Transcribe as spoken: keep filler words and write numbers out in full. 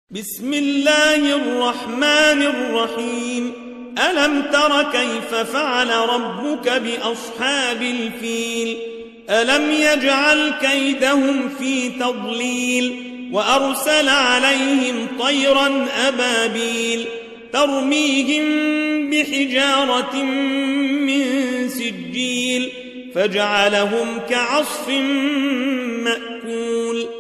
بسم الله الرحمن الرحيم. ألم تر كيف فعل ربك بأصحاب الفيل؟ ألم يجعل كيدهم في تضليل وأرسل عليهم طيرا أبابيل ترميهم بحجارة من سجيل فجعلهم كعصف مأكول.